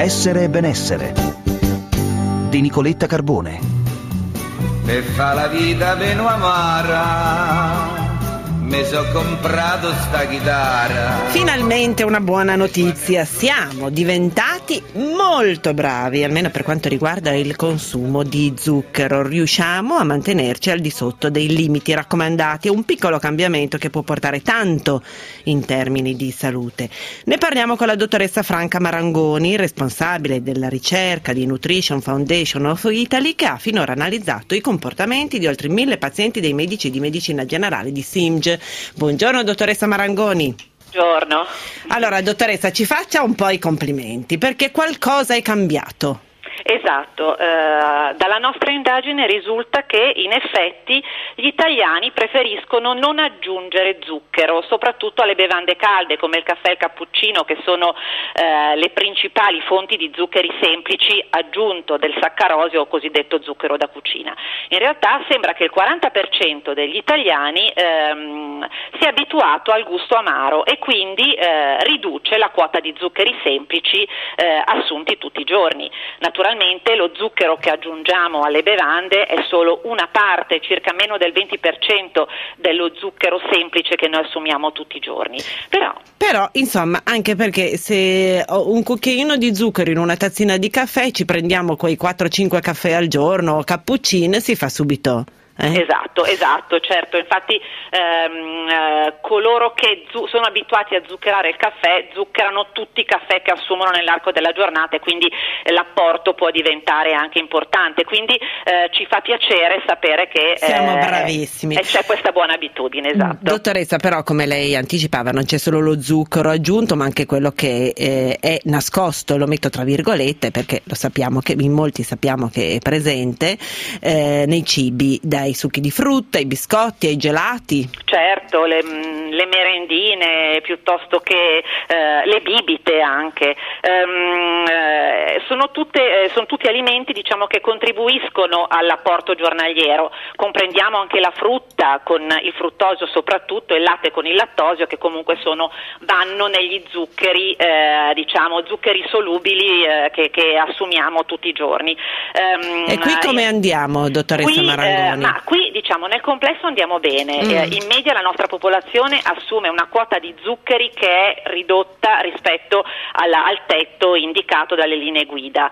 Essere e benessere di Nicoletta Carbone. E fa la vita meno amara, mi so comprato sta chitarra. Finalmente una buona notizia, siamo diventati molto bravi, almeno per quanto riguarda il consumo di zucchero, riusciamo a mantenerci al di sotto dei limiti raccomandati, un piccolo cambiamento che può portare tanto in termini di salute. Ne parliamo con la dottoressa Franca Marangoni, responsabile della ricerca di Nutrition Foundation of Italy, che ha finora analizzato i comportamenti di oltre 1000 pazienti dei medici di medicina generale di SIMG. Buongiorno dottoressa Marangoni. Buongiorno. Allora dottoressa, ci faccia un po' i complimenti perché qualcosa è cambiato. Esatto, dalla nostra indagine risulta che in effetti gli italiani preferiscono non aggiungere zucchero, soprattutto alle bevande calde come il caffè e il cappuccino, che sono le principali fonti di zuccheri semplici aggiunto del saccarosio o cosiddetto zucchero da cucina. In realtà sembra che il 40% degli italiani sia abituato al gusto amaro e quindi riduce la quota di zuccheri semplici assunti tutti i giorni. Naturalmente lo zucchero che aggiungiamo alle bevande è solo una parte, circa meno del 20% dello zucchero semplice che noi assumiamo tutti i giorni. Però insomma, anche perché se un cucchiaino di zucchero in una tazzina di caffè, ci prendiamo quei 4-5 caffè al giorno o cappuccino, si fa subito. Esatto, certo, infatti coloro che sono abituati a zuccherare il caffè zuccherano tutti i caffè che assumono nell'arco della giornata e quindi l'apporto può diventare anche importante, quindi ci fa piacere sapere che siamo bravissimi e c'è questa buona abitudine. Esatto. Dottoressa, però come lei anticipava non c'è solo lo zucchero aggiunto ma anche quello che è nascosto, lo metto tra virgolette perché lo sappiamo che in molti sappiamo che è presente nei cibi, dai succhi di frutta, ai biscotti, ai gelati. Certo, le merendine piuttosto che le bibite anche. Sono tutti alimenti, diciamo, che contribuiscono all'apporto giornaliero. Comprendiamo anche la frutta con il fruttosio soprattutto e il latte con il lattosio, che comunque vanno negli zuccheri, zuccheri solubili che assumiamo tutti i giorni. E qui come andiamo, dottoressa Marangoni? Qui nel complesso andiamo bene. In media la nostra popolazione assume una quota di zuccheri che è ridotta rispetto al tetto indicato dalle linee guida.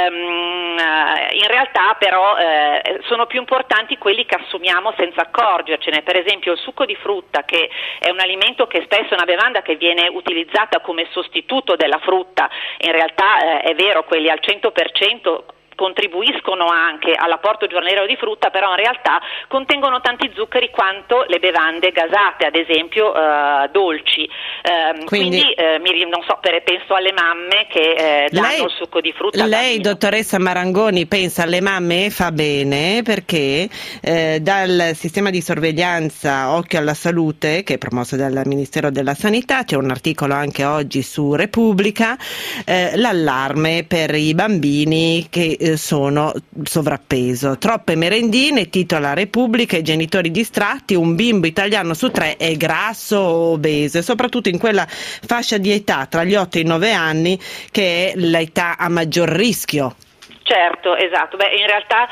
In realtà però sono più importanti quelli che assumiamo senza accorgercene, per esempio il succo di frutta, che è un alimento che spesso è una bevanda che viene utilizzata come sostituto della frutta. In realtà è vero, quelli al 100% contribuiscono anche all'apporto giornaliero di frutta, però in realtà contengono tanti zuccheri quanto le bevande gasate, ad esempio dolci. Quindi non so, penso alle mamme che danno il succo di frutta. Lei, dottoressa Marangoni, pensa alle mamme e fa bene, perché dal sistema di sorveglianza Occhio alla Salute, che è promosso dal Ministero della Sanità, c'è un articolo anche oggi su Repubblica, l'allarme per i bambini che sono sovrappeso. Troppe merendine, titola Repubblica, i genitori distratti, un bimbo italiano su 3 è grasso o obeso, e soprattutto in quella fascia di età tra gli 8 e i 9 anni, che è l'età a maggior rischio. Certo, esatto. In realtà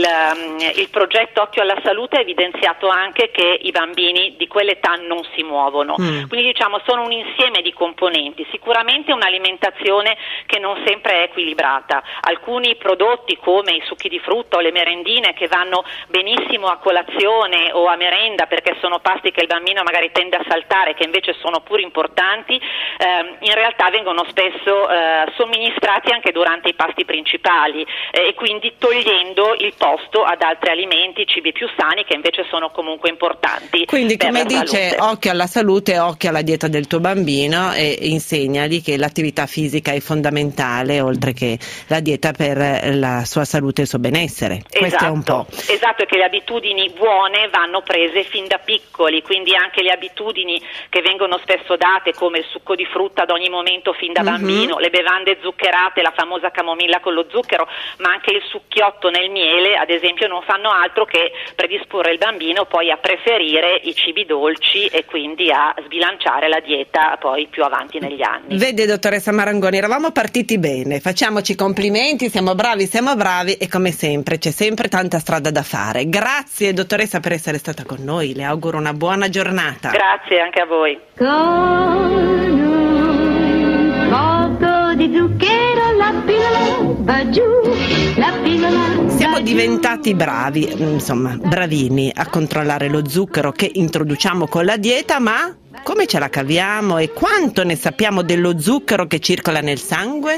il progetto Occhio alla Salute ha evidenziato anche che i bambini di quell'età non si muovono, quindi sono un insieme di componenti, sicuramente un'alimentazione che non sempre è equilibrata. Alcuni prodotti come i succhi di frutta o le merendine, che vanno benissimo a colazione o a merenda perché sono pasti che il bambino magari tende a saltare, che invece sono pur importanti, in realtà vengono spesso somministrati anche durante i pasti principali, e quindi togliendo il posto ad altri alimenti, cibi più sani, che invece sono comunque importanti. Quindi, come dice salute. Occhio alla salute, occhio alla dieta del tuo bambino, e insegnagli che l'attività fisica è fondamentale, oltre che la dieta, per la sua salute e il suo benessere. Questo è un po'. Esatto, e che le abitudini buone vanno prese fin da piccoli, quindi anche le abitudini che vengono spesso date, come il succo di frutta ad ogni momento fin da bambino, le bevande zuccherate, la famosa camomilla con lo zucchero, ma anche il succhiotto nel miele, ad esempio, non fanno altro che predisporre il bambino poi a preferire i cibi dolci e quindi a sbilanciare la dieta poi più avanti negli anni. Vede, dottoressa Marangoni, eravamo partiti bene, facciamoci complimenti, siamo bravi e come sempre c'è sempre tanta strada da fare. Grazie dottoressa per essere stata con noi, le auguro una buona giornata. Grazie anche a voi. Con un poco di zucchero la pillola va giù, la pillola. Siamo diventati bravi, insomma bravini a controllare lo zucchero che introduciamo con la dieta, ma come ce la caviamo e quanto ne sappiamo dello zucchero che circola nel sangue?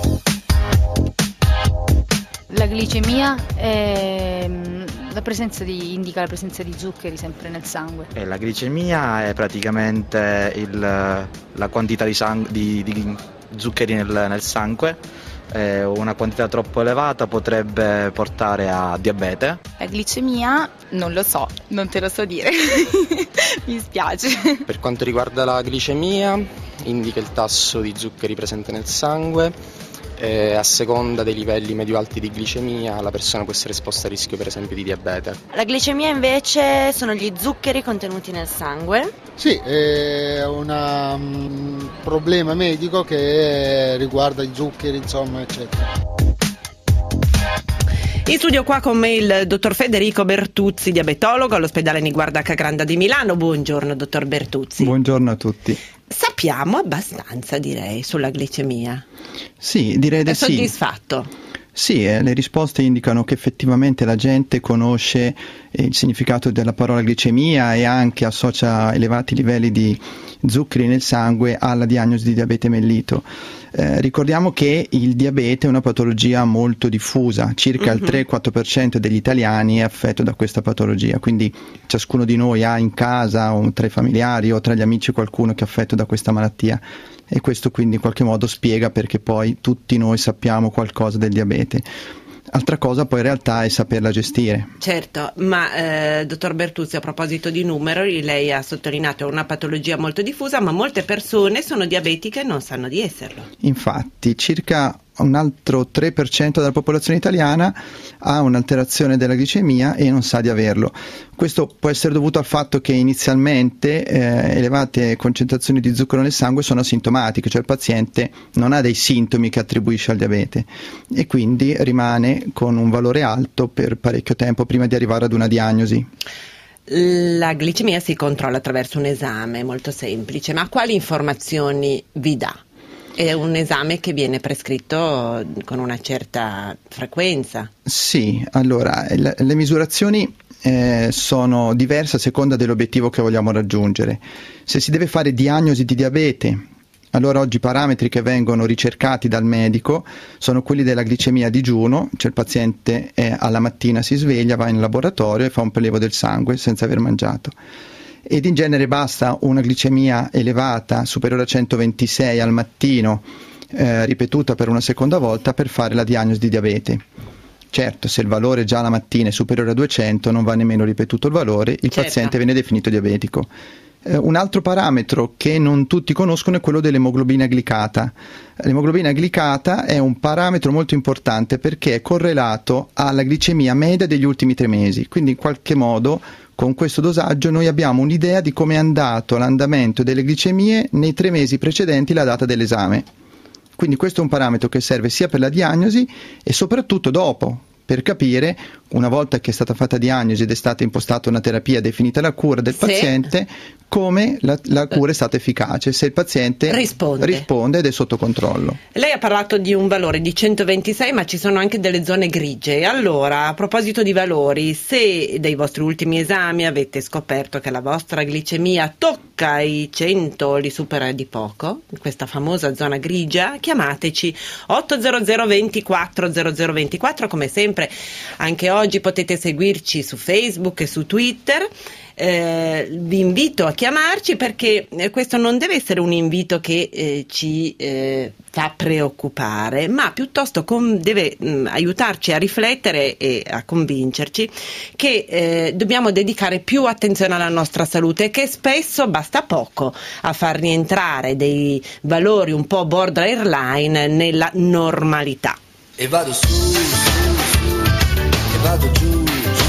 La glicemia indica la presenza di zuccheri sempre nel sangue. La glicemia è praticamente la quantità di zuccheri nel sangue. Una quantità troppo elevata potrebbe portare a diabete. La glicemia non lo so, non te lo so dire, mi spiace. Per quanto riguarda la glicemia, indica il tasso di zuccheri presente nel sangue. A seconda dei livelli medio-alti di glicemia la persona può essere esposta a rischio per esempio di diabete. La glicemia invece sono gli zuccheri contenuti nel sangue. Sì, è un problema medico che riguarda i zuccheri, insomma, eccetera. In studio qua con me il dottor Federico Bertuzzi, diabetologo all'ospedale Niguarda Cagranda di Milano. Buongiorno dottor Bertuzzi. Buongiorno a tutti. Sappiamo abbastanza, direi, sulla glicemia. Sì, direi di sì. È soddisfatto? Sì, le risposte indicano che effettivamente la gente conosce il significato della parola glicemia e anche associa elevati livelli di zuccheri nel sangue alla diagnosi di diabete mellito. Ricordiamo che il diabete è una patologia molto diffusa, circa il 3-4% degli italiani è affetto da questa patologia, quindi ciascuno di noi ha in casa o tra i familiari o tra gli amici qualcuno che è affetto da questa malattia. E questo quindi in qualche modo spiega perché poi tutti noi sappiamo qualcosa del diabete. Altra cosa poi in realtà è saperla gestire. Certo, ma dottor Bertuzzi, a proposito di numeri, lei ha sottolineato una patologia molto diffusa, ma molte persone sono diabetiche e non sanno di esserlo. Infatti, circa un altro 3% della popolazione italiana ha un'alterazione della glicemia e non sa di averlo. Questo può essere dovuto al fatto che inizialmente elevate concentrazioni di zucchero nel sangue sono asintomatiche, cioè il paziente non ha dei sintomi che attribuisce al diabete e quindi rimane con un valore alto per parecchio tempo prima di arrivare ad una diagnosi. La glicemia si controlla attraverso un esame molto semplice, ma quali informazioni vi dà? È un esame che viene prescritto con una certa frequenza? Sì, allora le misurazioni sono diverse a seconda dell'obiettivo che vogliamo raggiungere. Se si deve fare diagnosi di diabete, allora oggi i parametri che vengono ricercati dal medico sono quelli della glicemia a digiuno, cioè il paziente alla mattina si sveglia, va in laboratorio e fa un prelievo del sangue senza aver mangiato. Ed in genere basta una glicemia elevata superiore a 126 al mattino ripetuta per una seconda volta per fare la diagnosi di diabete. Certo, se il valore già la mattina è superiore a 200 non va nemmeno ripetuto il valore, il paziente viene definito diabetico. Un altro parametro che non tutti conoscono è quello dell'emoglobina glicata. L'emoglobina glicata è un parametro molto importante perché è correlato alla glicemia media degli ultimi 3 mesi, quindi in qualche modo con questo dosaggio noi abbiamo un'idea di come è andato l'andamento delle glicemie nei 3 mesi precedenti la data dell'esame. Quindi questo è un parametro che serve sia per la diagnosi e soprattutto dopo, per capire, una volta che è stata fatta diagnosi ed è stata impostata una terapia, definita la cura del paziente, come la cura è stata efficace, se il paziente risponde ed è sotto controllo. Lei ha parlato di un valore di 126, ma ci sono anche delle zone grigie. Allora, a proposito di valori, se dai vostri ultimi esami avete scoperto che la vostra glicemia tocca i 100, li supera di poco, questa famosa zona grigia, chiamateci 800 24 0024, come sempre. Anche oggi potete seguirci su Facebook e su Twitter. Vi invito a chiamarci perché questo non deve essere un invito che ci fa preoccupare, ma piuttosto deve aiutarci a riflettere e a convincerci che dobbiamo dedicare più attenzione alla nostra salute e che spesso basta poco a far rientrare dei valori un po' borderline nella normalità. E vado su, e vado giù,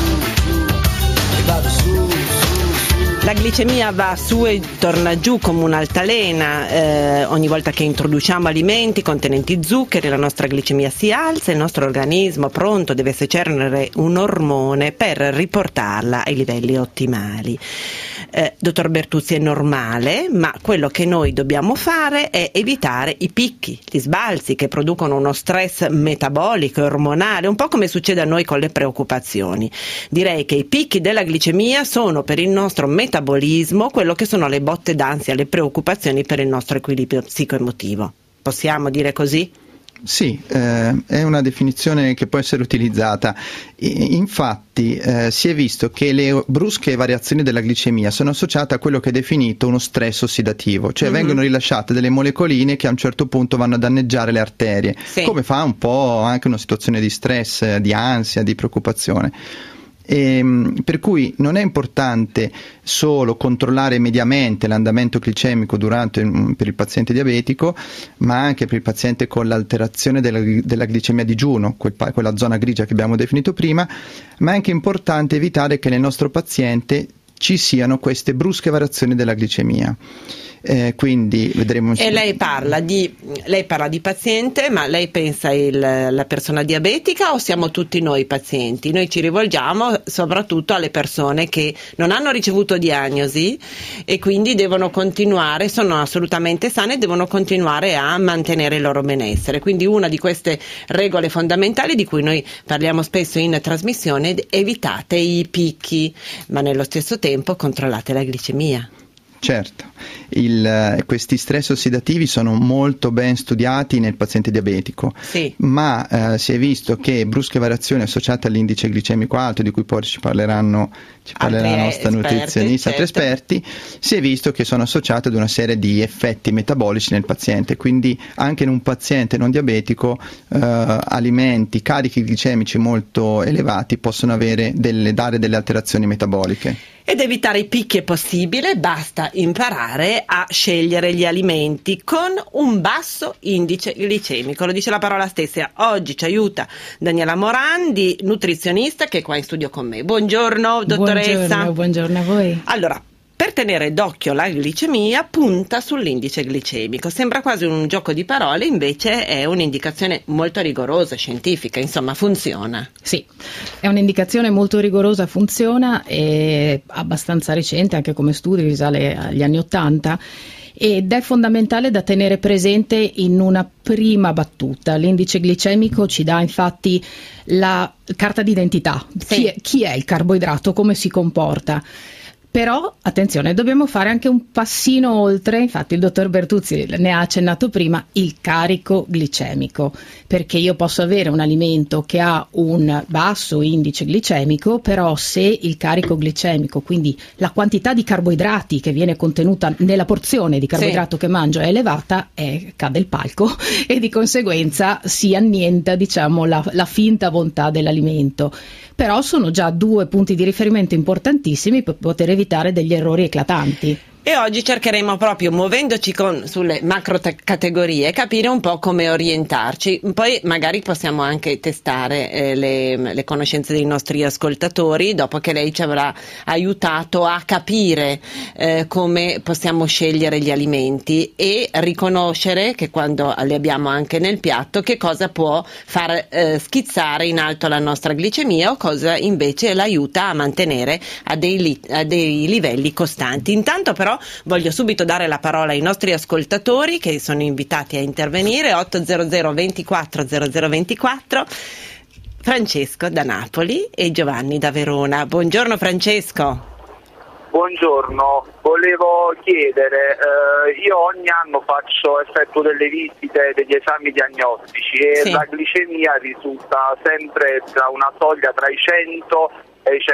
e vado su. La glicemia va su e torna giù come un'altalena, ogni volta che introduciamo alimenti contenenti zuccheri la nostra glicemia si alza e il nostro organismo pronto deve secernere un ormone per riportarla ai livelli ottimali. Dottor Bertuzzi, è normale, ma quello che noi dobbiamo fare è evitare i picchi, gli sbalzi che producono uno stress metabolico e ormonale, un po' come succede a noi con le preoccupazioni. Direi che i picchi della glicemia sono per il nostro metabolismo quello che sono le botte d'ansia, le preoccupazioni per il nostro equilibrio psicoemotivo. Possiamo dire così? Sì, è una definizione che può essere utilizzata. Infatti si è visto che le brusche variazioni della glicemia sono associate a quello che è definito uno stress ossidativo, cioè vengono rilasciate delle molecoline che a un certo punto vanno a danneggiare le arterie, come fa un po' anche una situazione di stress, di ansia, di preoccupazione. Per cui non è importante solo controllare mediamente l'andamento glicemico per il paziente diabetico, ma anche per il paziente con l'alterazione della glicemia a digiuno, quella zona grigia che abbiamo definito prima, ma è anche importante evitare che nel nostro paziente ci siano queste brusche variazioni della glicemia. Quindi vedremo. E lei parla di paziente, ma lei pensa la persona diabetica o siamo tutti noi pazienti? Noi ci rivolgiamo soprattutto alle persone che non hanno ricevuto diagnosi e quindi devono continuare, sono assolutamente sane e devono continuare a mantenere il loro benessere. Quindi una di queste regole fondamentali di cui noi parliamo spesso in trasmissione è: evitate i picchi, ma nello stesso tempo controllate la glicemia. Certo, questi stress ossidativi sono molto ben studiati nel paziente diabetico, ma si è visto che brusche variazioni associate all'indice glicemico alto, di cui poi ci parleranno nostra nutrizionista, altri esperti, si è visto che sono associate ad una serie di effetti metabolici nel paziente, quindi anche in un paziente non diabetico alimenti carichi glicemici molto elevati possono dare delle alterazioni metaboliche. Ed evitare i picchi è possibile, basta imparare a scegliere gli alimenti con un basso indice glicemico, lo dice la parola stessa. Oggi ci aiuta Daniela Morandi, nutrizionista, che è qua in studio con me. Buongiorno dottoressa. Buongiorno a voi. Allora, per tenere d'occhio la glicemia punta sull'indice glicemico, sembra quasi un gioco di parole, invece è un'indicazione molto rigorosa, scientifica, insomma funziona. Sì, è un'indicazione molto rigorosa, funziona, è abbastanza recente, anche come studio risale agli anni '80. Ed è fondamentale da tenere presente in una prima battuta. L'indice glicemico ci dà infatti la carta d'identità, chi è il carboidrato, come si comporta. Però, attenzione, dobbiamo fare anche un passino oltre, infatti il dottor Bertuzzi ne ha accennato prima, il carico glicemico, perché io posso avere un alimento che ha un basso indice glicemico, però se il carico glicemico, quindi la quantità di carboidrati che viene contenuta nella porzione di carboidrato che mangio è elevata, cade il palco e di conseguenza si annienta, diciamo, la finta bontà dell'alimento. Però sono già 2 punti di riferimento importantissimi per poter evitare degli errori eclatanti. E oggi cercheremo proprio, muovendoci sulle macro categorie, capire un po' come orientarci. Poi magari possiamo anche testare le conoscenze dei nostri ascoltatori, dopo che lei ci avrà aiutato a capire come possiamo scegliere gli alimenti e riconoscere che quando li abbiamo anche nel piatto, che cosa può far schizzare in alto la nostra glicemia o cosa invece l'aiuta a mantenere a dei livelli costanti. Intanto però voglio subito dare la parola ai nostri ascoltatori che sono invitati a intervenire. 800 24 0024, Francesco da Napoli e Giovanni da Verona. Buongiorno Francesco. Buongiorno, volevo chiedere, io ogni anno effettuo delle visite, degli esami diagnostici e la glicemia risulta sempre tra una soglia tra i 100 e i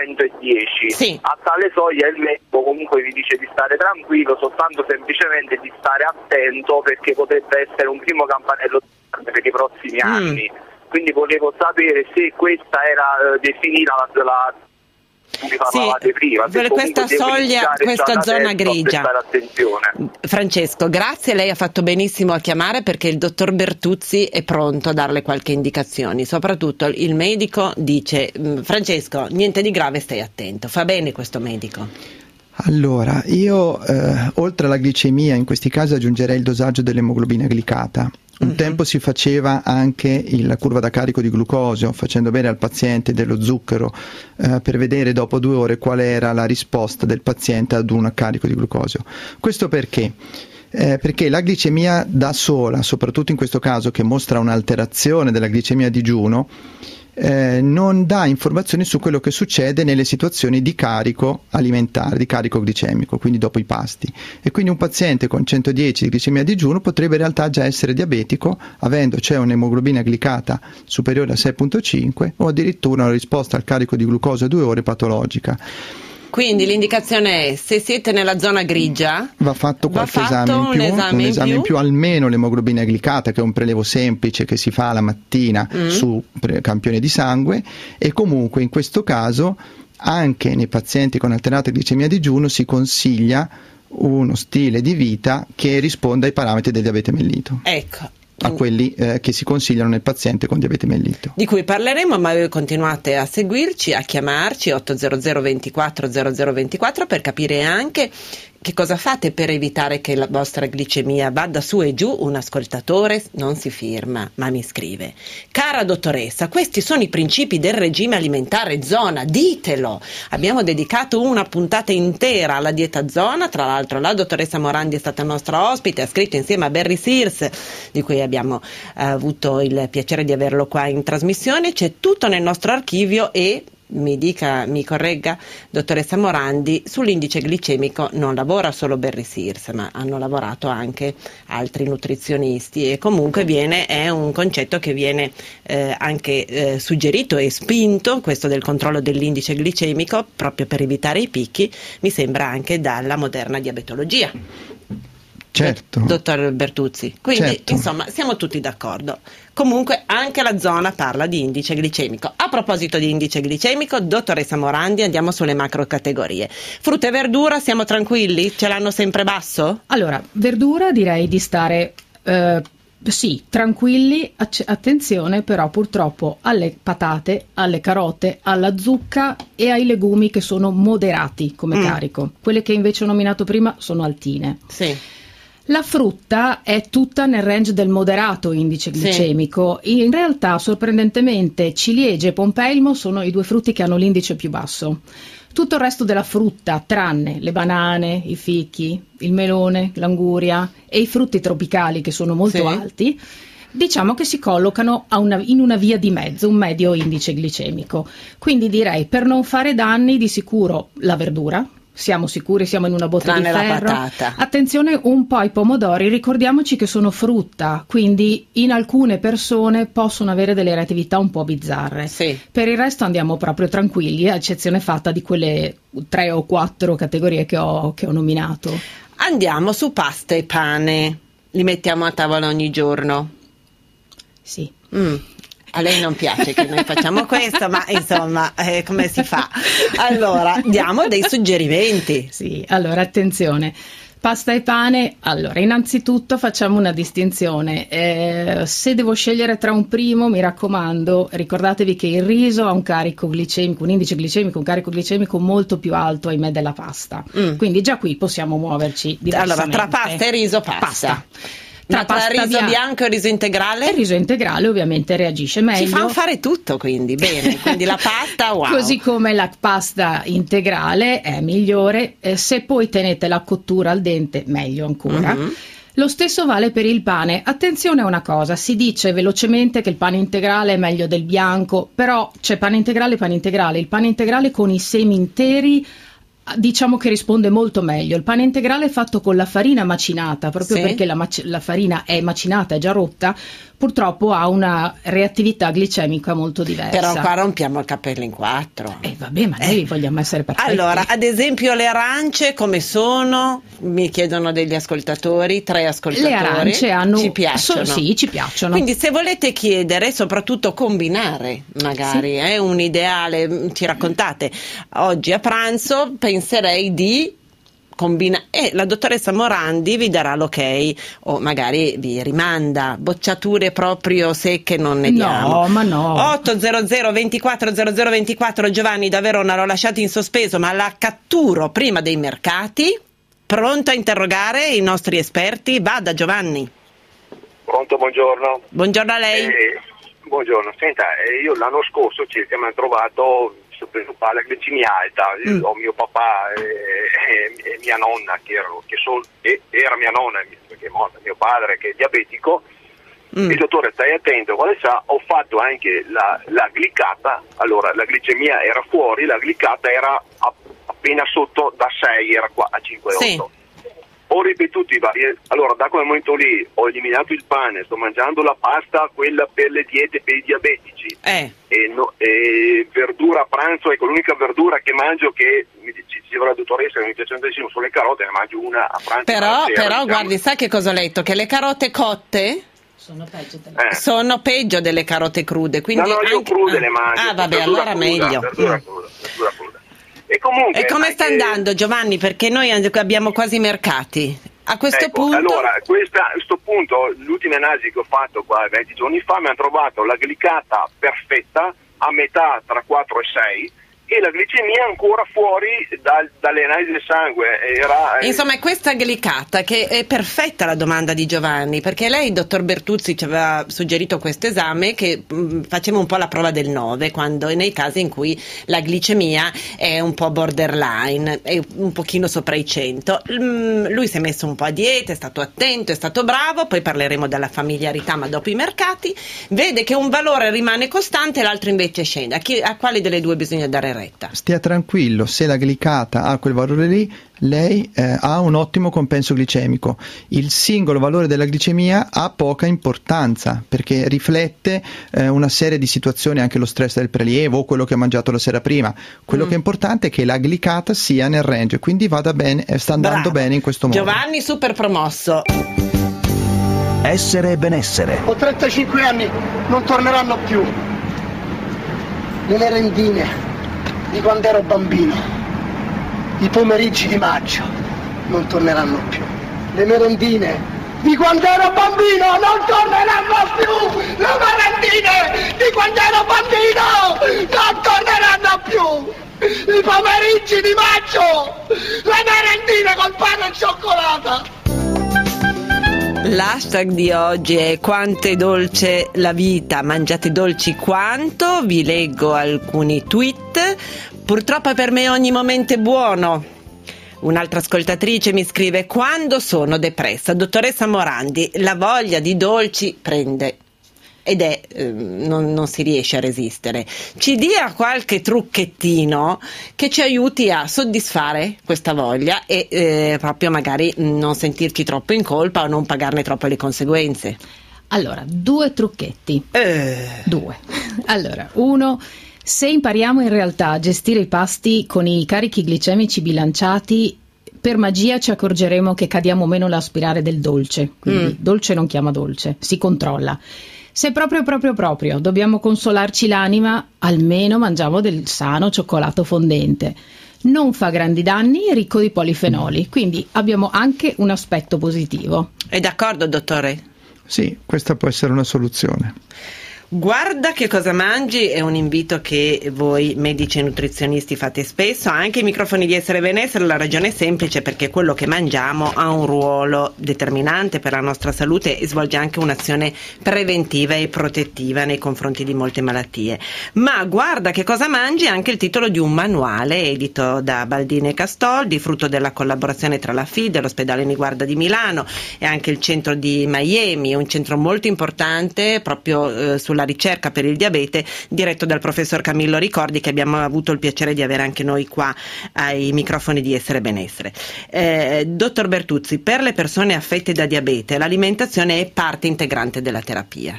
110. A tale soglia il medico comunque vi dice di stare tranquillo, soltanto semplicemente di stare attento perché potrebbe essere un primo campanello per i prossimi anni. Quindi volevo sapere se questa era definita mi parlavate prima. Se questa soglia, questa zona grigia. Attenzione. Francesco, grazie, lei ha fatto benissimo a chiamare perché il dottor Bertuzzi è pronto a darle qualche indicazione. Soprattutto il medico dice: Francesco, niente di grave, stai attento. Fa bene questo medico? Allora, io oltre alla glicemia in questi casi aggiungerei il dosaggio dell'emoglobina glicata. Un tempo si faceva anche la curva da carico di glucosio, facendo bene al paziente dello zucchero per vedere dopo 2 ore qual era la risposta del paziente ad un carico di glucosio. Questo perché? Perché la glicemia da sola, soprattutto in questo caso che mostra un'alterazione della glicemia a digiuno, non dà informazioni su quello che succede nelle situazioni di carico alimentare, di carico glicemico, quindi dopo i pasti. E quindi un paziente con 110 di glicemia a digiuno potrebbe in realtà già essere diabetico, avendo cioè un'emoglobina glicata superiore a 6,5 o addirittura una risposta al carico di glucosio a 2 ore patologica. Quindi l'indicazione è: se siete nella zona grigia, va fatto qualche esame in più, almeno l'emoglobina glicata, che è un prelevo semplice che si fa la mattina su campione di sangue, e comunque in questo caso anche nei pazienti con alterata glicemia a digiuno si consiglia uno stile di vita che risponda ai parametri del diabete mellito. Ecco. A quelli che si consigliano nel paziente con diabete mellito. Di cui parleremo, ma voi continuate a seguirci, a chiamarci 800 24 0024 per capire anche che cosa fate per evitare che la vostra glicemia vada su e giù. Un ascoltatore non si firma, ma mi scrive: cara dottoressa, questi sono i principi del regime alimentare zona, ditelo. Abbiamo dedicato una puntata intera alla dieta zona, tra l'altro la dottoressa Morandi è stata nostra ospite, ha scritto insieme a Barry Sears, di cui abbiamo avuto il piacere di averlo qua in trasmissione. C'è tutto nel nostro archivio e mi corregga dottoressa Morandi, sull'indice glicemico non lavora solo Barry Sears, ma hanno lavorato anche altri nutrizionisti, e comunque è un concetto che viene anche suggerito e spinto, questo del controllo dell'indice glicemico, proprio per evitare i picchi, mi sembra anche dalla moderna diabetologia. Certo. Dottor Bertuzzi, quindi certo. Insomma siamo tutti d'accordo. Comunque anche la zona parla di indice glicemico. A proposito di indice glicemico, dottoressa Morandi, andiamo sulle macro categorie. Frutta e verdura, siamo tranquilli? Ce l'hanno sempre basso? Allora, verdura direi di stare sì, tranquilli, attenzione però purtroppo alle patate, alle carote, alla zucca e ai legumi, che sono moderati come carico. Quelle che invece ho nominato prima sono altine. Sì. La frutta è tutta nel range del moderato indice glicemico. Sì. In realtà, sorprendentemente, ciliegie e pompelmo sono i 2 frutti che hanno l'indice più basso. Tutto il resto della frutta, tranne le banane, i fichi, il melone, l'anguria e i frutti tropicali, che sono molto alti, diciamo che si collocano in una via di mezzo, un medio indice glicemico. Quindi direi, per non fare danni, di sicuro la verdura. Siamo sicuri, siamo in una botte di ferro. La patata. Attenzione un po' ai pomodori, ricordiamoci che sono frutta, quindi in alcune persone possono avere delle reattività un po' bizzarre. Sì. Per il resto andiamo proprio tranquilli, a eccezione fatta di quelle 3 o 4 categorie che ho nominato. Andiamo su pasta e pane, li mettiamo a tavola ogni giorno? Sì. A lei non piace che noi facciamo questo, ma insomma, come si fa? Allora, diamo dei suggerimenti. Sì, allora attenzione. Pasta e pane, allora innanzitutto facciamo una distinzione, se devo scegliere tra un primo, mi raccomando, ricordatevi che il riso ha un carico glicemico, un indice glicemico, un carico glicemico molto più alto, ahimè, della pasta, quindi già qui possiamo muoverci diversamente. Allora, tra pasta e riso, pasta. Tra riso bianco e riso integrale? Il riso integrale ovviamente reagisce meglio. Ci fanno fare tutto, quindi bene, quindi la pasta, wow. Così come la pasta integrale è migliore, se poi tenete la cottura al dente meglio ancora. Lo stesso vale per il pane. Attenzione a una cosa, si dice velocemente che il pane integrale è meglio del bianco, però c'è pane integrale e pane integrale. Il pane integrale con i semi interi Diciamo che risponde molto meglio. Il pane integrale è fatto con la farina macinata, proprio perché la farina è macinata, è già rotta, purtroppo ha una reattività glicemica molto diversa. Però qua rompiamo il cappello in 4. Vabbè, ma noi vogliamo essere perfetti. Allora, ad esempio le arance come sono? Mi chiedono degli ascoltatori, 3 ascoltatori. Le arance hanno... Ci piacciono? Sì, ci piacciono. Quindi se volete chiedere, soprattutto combinare magari, un ideale, ci raccontate, oggi a pranzo penserei di combinare, la dottoressa Morandi vi darà l'ok o magari vi rimanda. Bocciature proprio secche non ne diamo. No, ma no. 800 24 0024. Giovanni da Verona l'ho lasciato in sospeso, ma la catturo prima dei mercati. Pronto a interrogare i nostri esperti? Vada Giovanni. Pronto, buongiorno. Buongiorno a lei. Buongiorno, senta, io l'anno scorso circa mi hanno trovato la glicemia alta. Ho mio papà e mia nonna era mia nonna perché è morta, mio padre che è diabetico. Il dottore, stai attento, quale sa, ho fatto anche la glicata. Allora la glicemia era fuori, la glicata era appena sotto da 6, era qua a 5,8. Ho ripetuto i vari. Allora da quel momento lì ho eliminato il pane, sto mangiando la pasta, quella per le diete per i diabetici, e verdura a pranzo. Ecco, l'unica verdura che mangio, che mi diceva la dottoressa che mi piace tantissimo, sono le carote, ne mangio una a pranzo. Però diciamo. Guardi, sa che cosa ho letto? Che le carote cotte sono peggio delle carote crude. Quindi no, io crude le mangio. Vabbè, allora cruda, meglio. Verdura cruda. E comunque, e come sta andando, Giovanni? Perché noi abbiamo quasi mercati. A questo punto... Allora, a questo punto, l'ultima analisi che ho fatto qua 20 giorni fa mi hanno trovato la glicata perfetta, a metà tra 4 e 6, e la glicemia ancora fuori dalle analisi del sangue. Insomma, è questa glicata che è perfetta la domanda di Giovanni, perché lei, dottor Bertuzzi, ci aveva suggerito questo esame che facciamo un po' la prova del 9, quando nei casi in cui la glicemia è un po' borderline, è un pochino sopra i 100. Lui si è messo un po' a dieta, è stato attento, è stato bravo, poi parleremo della familiarità, ma dopo i mercati, vede che un valore rimane costante e l'altro invece scende. A quale delle due bisogna dare retta? Stia tranquillo, se la glicata ha quel valore lì, lei ha un ottimo compenso glicemico. Il singolo valore della glicemia ha poca importanza perché riflette una serie di situazioni, anche lo stress del prelievo o quello che ha mangiato la sera prima. Quello che è importante è che la glicata sia nel range, quindi vada bene, sta andando bene in questo modo. Giovanni, super promosso. Essere e benessere. Ho 35 anni, non torneranno più. Le merendine di quando ero bambino, i pomeriggi di maggio non torneranno più. Le merendine di quando ero bambino non torneranno più. Le merendine di quando ero bambino non torneranno più. I pomeriggi di maggio, le merendine col pane e cioccolata. L'hashtag di oggi è quanto è dolce la vita, mangiate dolci quanto, vi leggo alcuni tweet. Purtroppo per me ogni momento è buono. Un'altra ascoltatrice mi scrive: quando sono depressa, dottoressa Morandi, la voglia di dolci prende ed non si riesce a resistere. Ci dia qualche trucchettino che ci aiuti a soddisfare questa voglia e proprio magari non sentirci troppo in colpa o non pagarne troppo le conseguenze. Allora, 2 trucchetti. 2. Allora, 1: se impariamo in realtà a gestire i pasti con i carichi glicemici bilanciati, per magia ci accorgeremo che cadiamo meno alla spirale del dolce. Quindi dolce non chiama dolce, si controlla. Se proprio dobbiamo consolarci l'anima, almeno mangiamo del sano cioccolato fondente. Non fa grandi danni, è ricco di polifenoli, quindi abbiamo anche un aspetto positivo. È d'accordo, dottore? Sì, questa può essere una soluzione. Guarda che cosa mangi è un invito che voi medici e nutrizionisti fate spesso, anche i microfoni di Essere e Benessere. La ragione è semplice, perché quello che mangiamo ha un ruolo determinante per la nostra salute e svolge anche un'azione preventiva e protettiva nei confronti di molte malattie. Ma guarda che cosa mangi è anche il titolo di un manuale edito da Baldini e Castoldi, frutto della collaborazione tra la FIDE, l'ospedale Niguarda di Milano e anche il centro di Miami, un centro molto importante proprio sulla sulla ricerca per il diabete, diretto dal professor Camillo Ricordi, che abbiamo avuto il piacere di avere anche noi qua ai microfoni di Essere Benessere. Dottor Bertuzzi, per le persone affette da diabete l'alimentazione è parte integrante della terapia.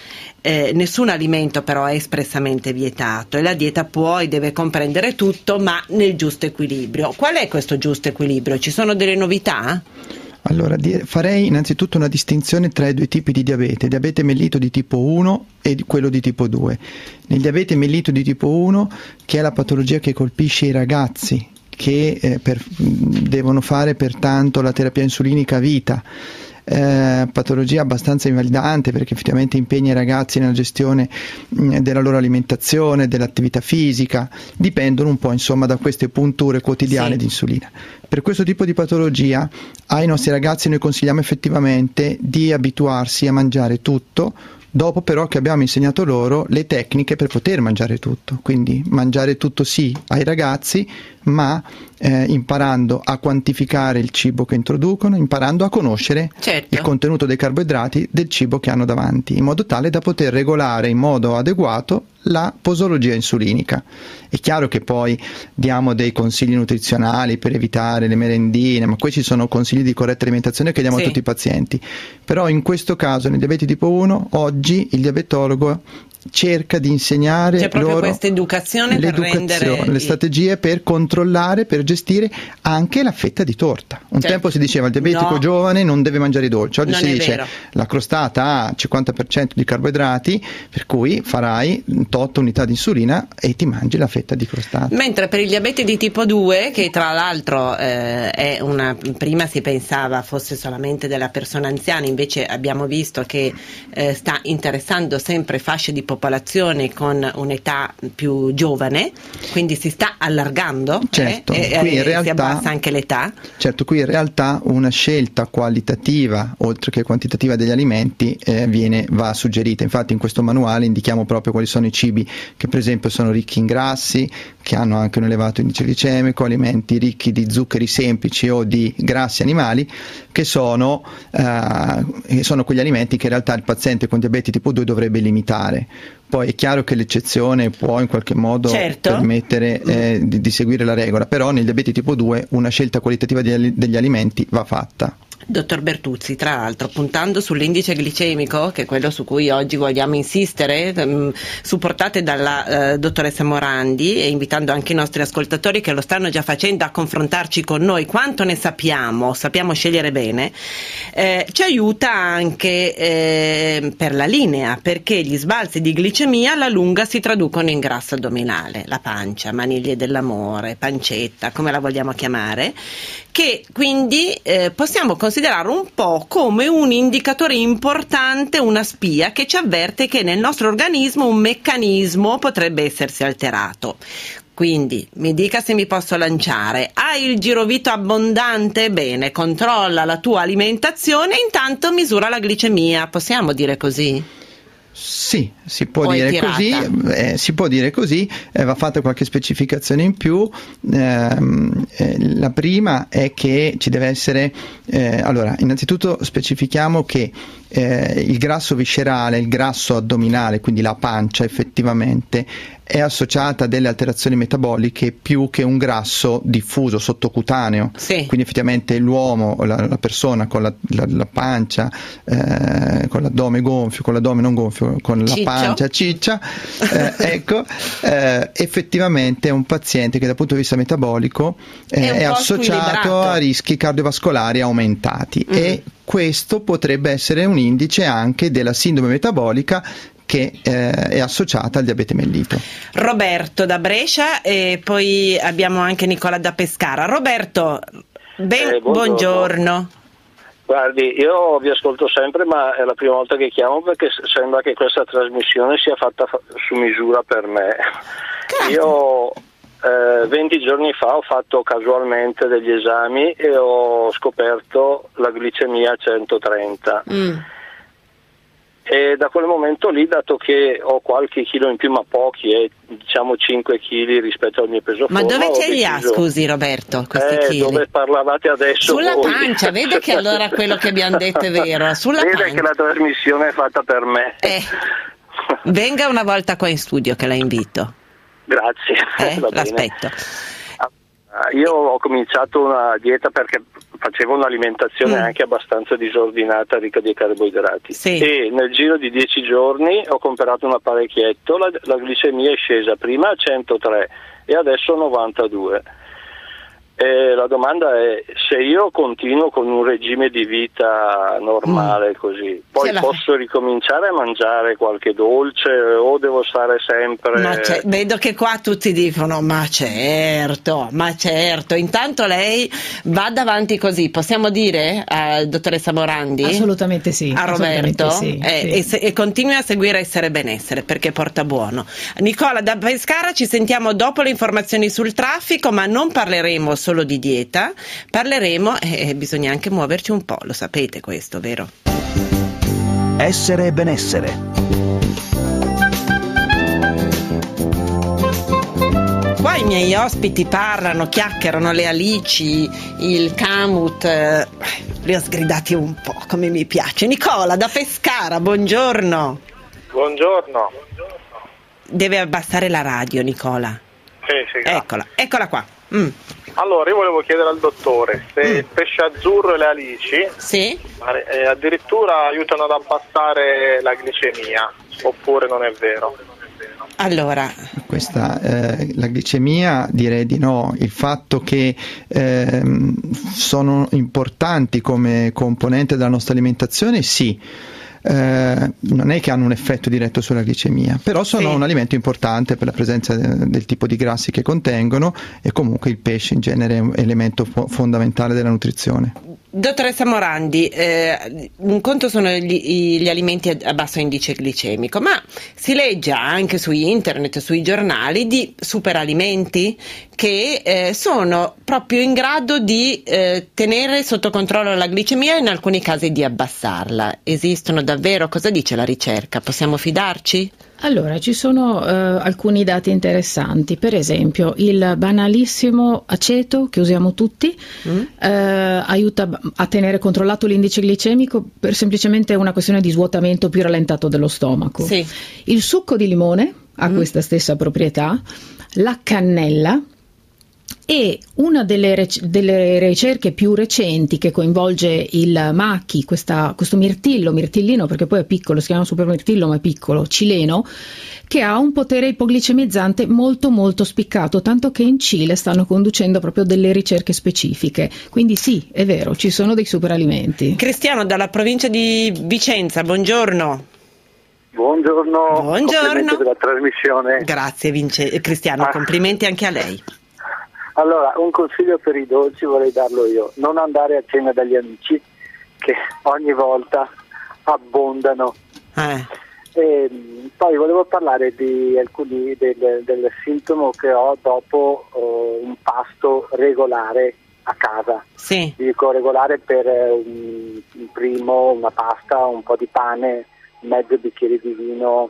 Nessun alimento però è espressamente vietato e la dieta può e deve comprendere tutto, ma nel giusto equilibrio. Qual è questo giusto equilibrio? Ci sono delle novità? Allora, farei innanzitutto una distinzione tra i due tipi di diabete mellito di tipo 1 e quello di tipo 2. Nel diabete mellito di tipo 1, che è la patologia che colpisce i ragazzi, che devono fare pertanto la terapia insulinica a vita, patologia abbastanza invalidante perché effettivamente impegna i ragazzi nella gestione della loro alimentazione, dell'attività fisica, dipendono un po' insomma da queste punture quotidiane di insulina. Per questo tipo di patologia ai nostri ragazzi noi consigliamo effettivamente di abituarsi a mangiare tutto, dopo però che abbiamo insegnato loro le tecniche per poter mangiare tutto, quindi mangiare tutto sì ai ragazzi, ma imparando a quantificare il cibo che introducono, imparando a conoscere il contenuto dei carboidrati del cibo che hanno davanti, in modo tale da poter regolare in modo adeguato la posologia insulinica. È chiaro che poi diamo dei consigli nutrizionali per evitare le merendine, ma questi sono consigli di corretta alimentazione che diamo a tutti i pazienti. Però in questo caso, nel diabete tipo 1, oggi il diabetologo cerca di insegnare c'è proprio loro questa educazione per rendere le strategie per controllare, per gestire anche la fetta di torta. Un tempo si diceva il diabetico giovane non deve mangiare i dolci, oggi si dice la crostata ha 50% di carboidrati, per cui farai 8 unità di insulina e ti mangi la fetta di crostata. Mentre per il diabete di tipo 2, che tra l'altro è prima si pensava fosse solamente della persona anziana, invece abbiamo visto che sta interessando sempre fasce di popolazione con un'età più giovane, quindi si sta allargando, certo, qui in realtà, si abbassa anche l'età. Certo, qui in realtà una scelta qualitativa oltre che quantitativa degli alimenti va suggerita. Infatti in questo manuale indichiamo proprio quali sono i cibi che per esempio sono ricchi in grassi, che hanno anche un elevato indice glicemico, alimenti ricchi di zuccheri semplici o di grassi animali, che sono quegli alimenti che in realtà il paziente con diabete tipo 2 dovrebbe limitare. Poi è chiaro che l'eccezione può in qualche modo permettere di seguire la regola, però nel diabete tipo 2 una scelta qualitativa degli alimenti va fatta. Dottor Bertuzzi, tra l'altro, puntando sull'indice glicemico, che è quello su cui oggi vogliamo insistere, supportate dalla dottoressa Morandi e invitando anche i nostri ascoltatori che lo stanno già facendo a confrontarci con noi, quanto ne sappiamo scegliere bene, ci aiuta anche per la linea, perché gli sbalzi di glicemia alla lunga si traducono in grasso addominale, la pancia, maniglie dell'amore, pancetta, come la vogliamo chiamare, che quindi possiamo considerare un po' come un indicatore importante, una spia che ci avverte che nel nostro organismo un meccanismo potrebbe essersi alterato. Quindi mi dica se mi posso lanciare. Hai il girovito abbondante? Bene, controlla la tua alimentazione e intanto misura la glicemia. Possiamo dire così? Sì, si può dire così, va fatta qualche specificazione in più. La prima è che ci deve essere, allora, innanzitutto specifichiamo che il grasso viscerale, il grasso addominale, quindi la pancia effettivamente, è associata a delle alterazioni metaboliche più che un grasso diffuso sottocutaneo. Quindi effettivamente l'uomo, la persona con la pancia, con l'addome gonfio, con l'addome non gonfio, con la pancia ciccia, effettivamente è un paziente che dal punto di vista metabolico è associato a rischi cardiovascolari aumentati e questo potrebbe essere un indice anche della sindrome metabolica che è associata al diabete mellito. Roberto da Brescia e poi abbiamo anche Nicola da Pescara. Roberto, buongiorno. Guardi, io vi ascolto sempre, ma è la prima volta che chiamo perché sembra che questa trasmissione sia fatta su misura per me. Grazie. Io 20 giorni fa ho fatto casualmente degli esami e ho scoperto la glicemia a 130. E da quel momento lì, dato che ho qualche chilo in più, ma pochi, diciamo 5 chili rispetto al mio peso ma forma, dove ce li ha, scusi Roberto, questi chili? Dove parlavate adesso sulla voi. Pancia, vede che allora quello che abbiamo detto è vero, sulla vede pancia. Che la trasmissione è fatta per me. Venga una volta qua in studio che la invito. Grazie. Va bene. L'aspetto. Io ho cominciato una dieta perché facevo un'alimentazione anche abbastanza disordinata, ricca di carboidrati, e nel giro di 10 giorni ho comprato un apparecchietto, la glicemia è scesa prima a 103 e adesso a 92. La domanda è: se io continuo con un regime di vita normale così, poi posso ricominciare a mangiare qualche dolce o devo stare sempre... Vedo che qua tutti dicono ma certo, intanto lei vada avanti così, possiamo dire, dottoressa Morandi? Assolutamente sì. A Roberto? Sì. E continui a seguire Essere Benessere perché porta buono. Nicola da Pescara, ci sentiamo dopo le informazioni sul traffico, ma non parleremo solo di dieta, parleremo e bisogna anche muoverci un po', lo sapete questo, vero? Essere Benessere. Qua i miei ospiti parlano, chiacchierano, le alici, il camut, li ho sgridati un po' come mi piace. Nicola da Pescara, buongiorno. Buongiorno. Deve abbassare la radio, Nicola. Sì, eccola qua. Allora, io volevo chiedere al dottore se il pesce azzurro e le alici addirittura aiutano ad abbassare la glicemia, oppure non è vero? Allora, la glicemia direi di no. Il fatto che sono importanti come componente della nostra alimentazione, sì. Non è che hanno un effetto diretto sulla glicemia, però sono un alimento importante per la presenza del tipo di grassi che contengono, e comunque il pesce in genere è un elemento fondamentale della nutrizione. Dottoressa Morandi, un conto sono gli alimenti a basso indice glicemico, ma si legge anche su internet, sui giornali, di superalimenti che sono proprio in grado di tenere sotto controllo la glicemia e in alcuni casi di abbassarla. Esistono davvero? Cosa dice la ricerca? Possiamo fidarci? Allora, ci sono alcuni dati interessanti. Per esempio, il banalissimo aceto che usiamo tutti aiuta a tenere controllato l'indice glicemico per semplicemente una questione di svuotamento più rallentato dello stomaco. Il succo di limone ha questa stessa proprietà, la cannella. E una delle ricerche più recenti, che coinvolge il machi, questo mirtillino, perché poi è piccolo, si chiama super mirtillo ma è piccolo, cileno, che ha un potere ipoglicemizzante molto molto spiccato, tanto che in Cile stanno conducendo proprio delle ricerche specifiche. Quindi sì, è vero, ci sono dei superalimenti. Cristiano dalla provincia di Vicenza, buongiorno. Buongiorno. Complimenti della trasmissione. Grazie Cristiano, complimenti anche a lei. Allora, un consiglio per i dolci vorrei darlo io: non andare a cena dagli amici che ogni volta abbondano. E poi volevo parlare di alcuni del sintomo che ho dopo un pasto regolare a casa. Dico regolare per un primo, una pasta, un po' di pane, mezzo bicchiere di vino,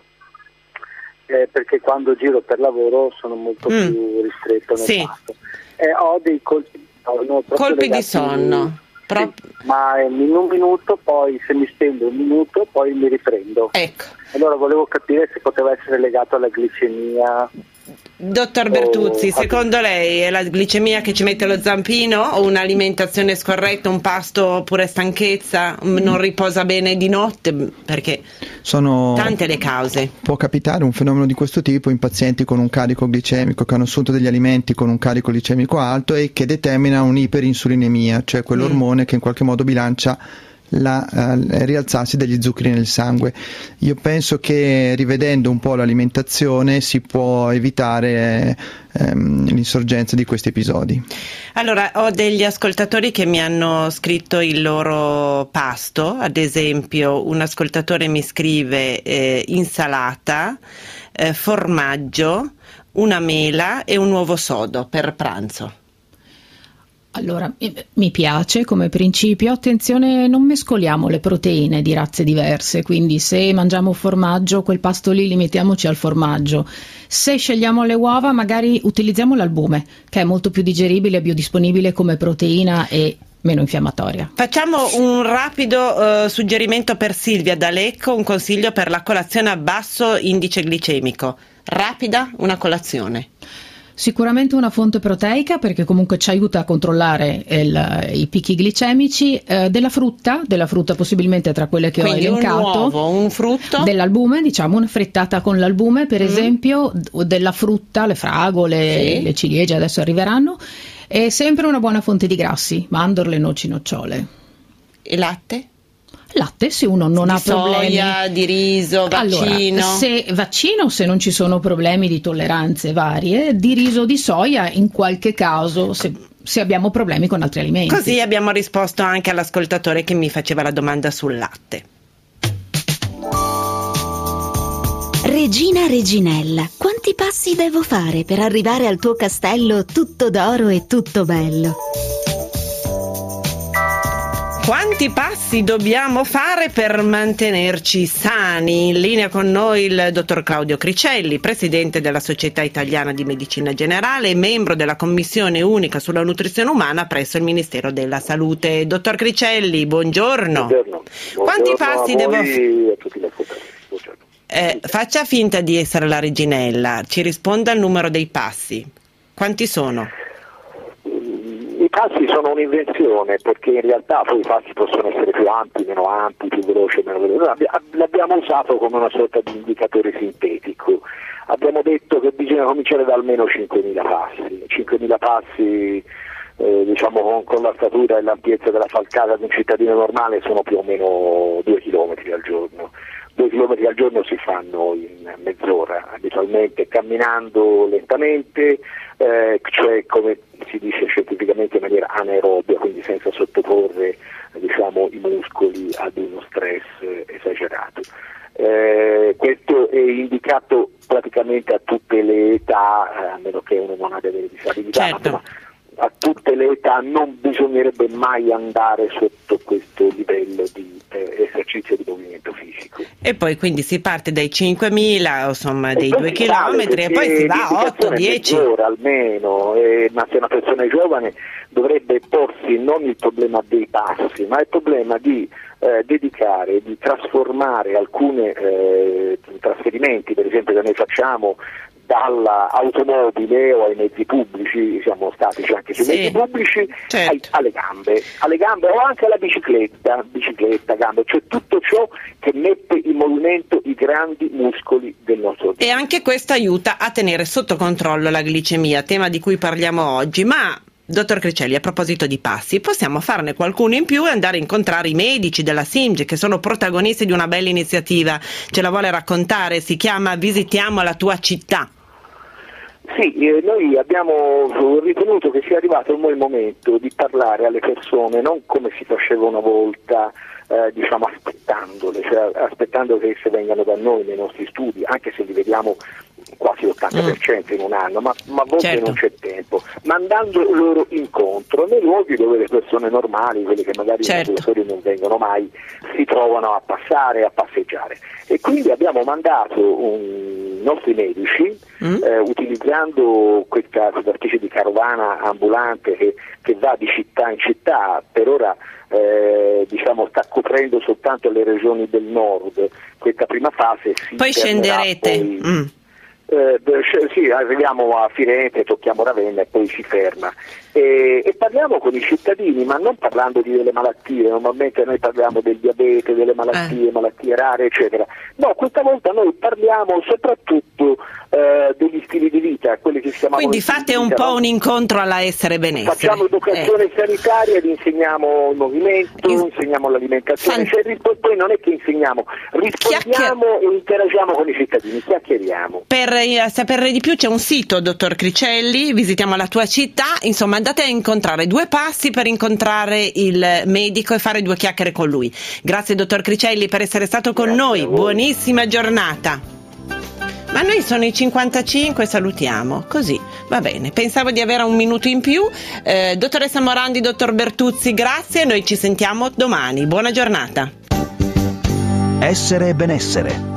perché quando giro per lavoro sono molto più ristretto nel pasto. Ho dei colpi di sonno. Colpi di sonno. Ma in un minuto, poi se mi stendo un minuto, poi mi riprendo. Allora volevo capire se poteva essere legato alla glicemia. Dottor Bertuzzi, secondo lei è la glicemia che ci mette lo zampino, o un'alimentazione scorretta, un pasto oppure stanchezza, non riposa bene di notte? Perché sono tante le cause. Può capitare un fenomeno di questo tipo in pazienti con un carico glicemico, che hanno assunto degli alimenti con un carico glicemico alto e che determina un'iperinsulinemia, cioè quell'ormone che in qualche modo bilancia rialzarsi degli zuccheri nel sangue. Io penso che rivedendo un po' l'alimentazione si può evitare l'insorgenza di questi episodi. Allora, ho degli ascoltatori che mi hanno scritto il loro pasto. Ad esempio, un ascoltatore mi scrive insalata, formaggio, una mela e un uovo sodo per pranzo. Allora, mi piace come principio. Attenzione, non mescoliamo le proteine di razze diverse, quindi se mangiamo formaggio, quel pasto lì limitiamoci al formaggio. Se scegliamo le uova, magari utilizziamo l'albume, che è molto più digeribile e biodisponibile come proteina e meno infiammatoria. Facciamo un rapido suggerimento per Silvia da Lecco, un consiglio per la colazione a basso indice glicemico. Rapida, una colazione. Sicuramente una fonte proteica, perché comunque ci aiuta a controllare i picchi glicemici, della frutta possibilmente tra quelle che quindi ho elencato. Un uovo, un frutto. Dell'albume, diciamo una frittata con l'albume per esempio, della frutta, le fragole, le ciliegie adesso arriveranno, e sempre una buona fonte di grassi, mandorle, noci, nocciole. E latte? Latte, se uno non ha problemi di soia, di riso, vaccino. Allora, se non ci sono problemi di tolleranze varie, di riso, di soia in qualche caso, se abbiamo problemi con altri alimenti. Così abbiamo risposto anche all'ascoltatore che mi faceva la domanda sul latte. Regina Reginella, quanti passi devo fare per arrivare al tuo castello tutto d'oro e tutto bello? Quanti passi dobbiamo fare per mantenerci sani? In linea con noi il dottor Claudio Cricelli, presidente della Società Italiana di Medicina Generale e membro della Commissione Unica sulla Nutrizione Umana presso il Ministero della Salute. Dottor Cricelli, buongiorno. Buongiorno. Quanti passi devo fare? Faccia finta di essere la Reginella, ci risponda il numero dei passi. Quanti sono? I passi sono un'invenzione, perché in realtà poi i passi possono essere più ampi, meno ampi, più veloci, meno veloci. L'abbiamo usato come una sorta di indicatore sintetico. Abbiamo detto che bisogna cominciare da almeno 5.000 passi. 5.000 passi, diciamo, con la statura e l'ampiezza della falcata di un cittadino normale sono più o meno 2 chilometri al giorno. 2 chilometri al giorno si fanno in mezz'ora, abitualmente camminando lentamente, cioè come si dice scientificamente in maniera anaerobia, quindi senza sottoporre, diciamo, i muscoli ad uno stress esagerato. Questo è indicato praticamente a tutte le età, a meno che uno non abbia delle disabilità, certo. Ma a tutte le età non bisognerebbe mai andare sotto questo livello di esercizio di movimento fisico. E poi quindi si parte dai 5.000, insomma, dei 2 chilometri e poi si va a 8, 10. Mezz'ora almeno, ma se una persona è giovane dovrebbe porsi non il problema dei passi, ma il problema di dedicare, di trasformare alcuni trasferimenti, per esempio, che noi facciamo dall'automobile o ai mezzi pubblici, siamo statici anche sui mezzi pubblici, certo. alle gambe o anche alla bicicletta, gambe, cioè tutto ciò che mette in movimento i grandi muscoli del nostro organismo. E anche questo aiuta a tenere sotto controllo la glicemia, tema di cui parliamo oggi. Ma dottor Cricelli, a proposito di passi, possiamo farne qualcuno in più e andare a incontrare i medici della SIMGE, che sono protagonisti di una bella iniziativa. Ce la vuole raccontare? Si chiama Visitiamo la tua città. Sì, noi abbiamo ritenuto che sia arrivato il momento di parlare alle persone non come si faceva una volta, diciamo aspettandole, cioè aspettando che esse vengano da noi nei nostri studi, anche se li vediamo quasi l'80% in un anno, ma a volte certo. Non c'è tempo, ma andando loro incontro nei luoghi dove le persone normali, quelle che magari certo. I lavoratori non vengono mai, si trovano a passare, a passeggiare. E quindi abbiamo mandato i nostri medici, utilizzando questa specie di carovana ambulante che va di città in città, per ora diciamo sta coprendo soltanto le regioni del nord, questa prima fase. Poi scenderete. Sì, arriviamo a Firenze, tocchiamo Ravenna e poi si ferma e parliamo con i cittadini, ma non parlando di delle malattie. Normalmente noi parliamo del diabete, delle malattie rare, eccetera. No, questa volta noi parliamo soprattutto degli stili di vita, quelli che si chiamano. Quindi fate un po' un incontro alla essere benessere. Facciamo educazione sanitaria, insegniamo il movimento, insegniamo l'alimentazione, cioè, poi non è che insegniamo, rispondiamo e interagiamo con i cittadini, chiacchieriamo. Per saperne di più c'è un sito, dottor Cricelli, Visitiamo la tua città, insomma andate a incontrare 2 passi per incontrare il medico e fare 2 chiacchiere con lui. Grazie dottor Cricelli per essere stato con noi, buonissima giornata. Ma noi sono i 55, salutiamo, così, va bene, pensavo di avere un minuto in più. Dottoressa Morandi, dottor Bertuzzi, grazie, noi ci sentiamo domani, buona giornata. Essere benessere.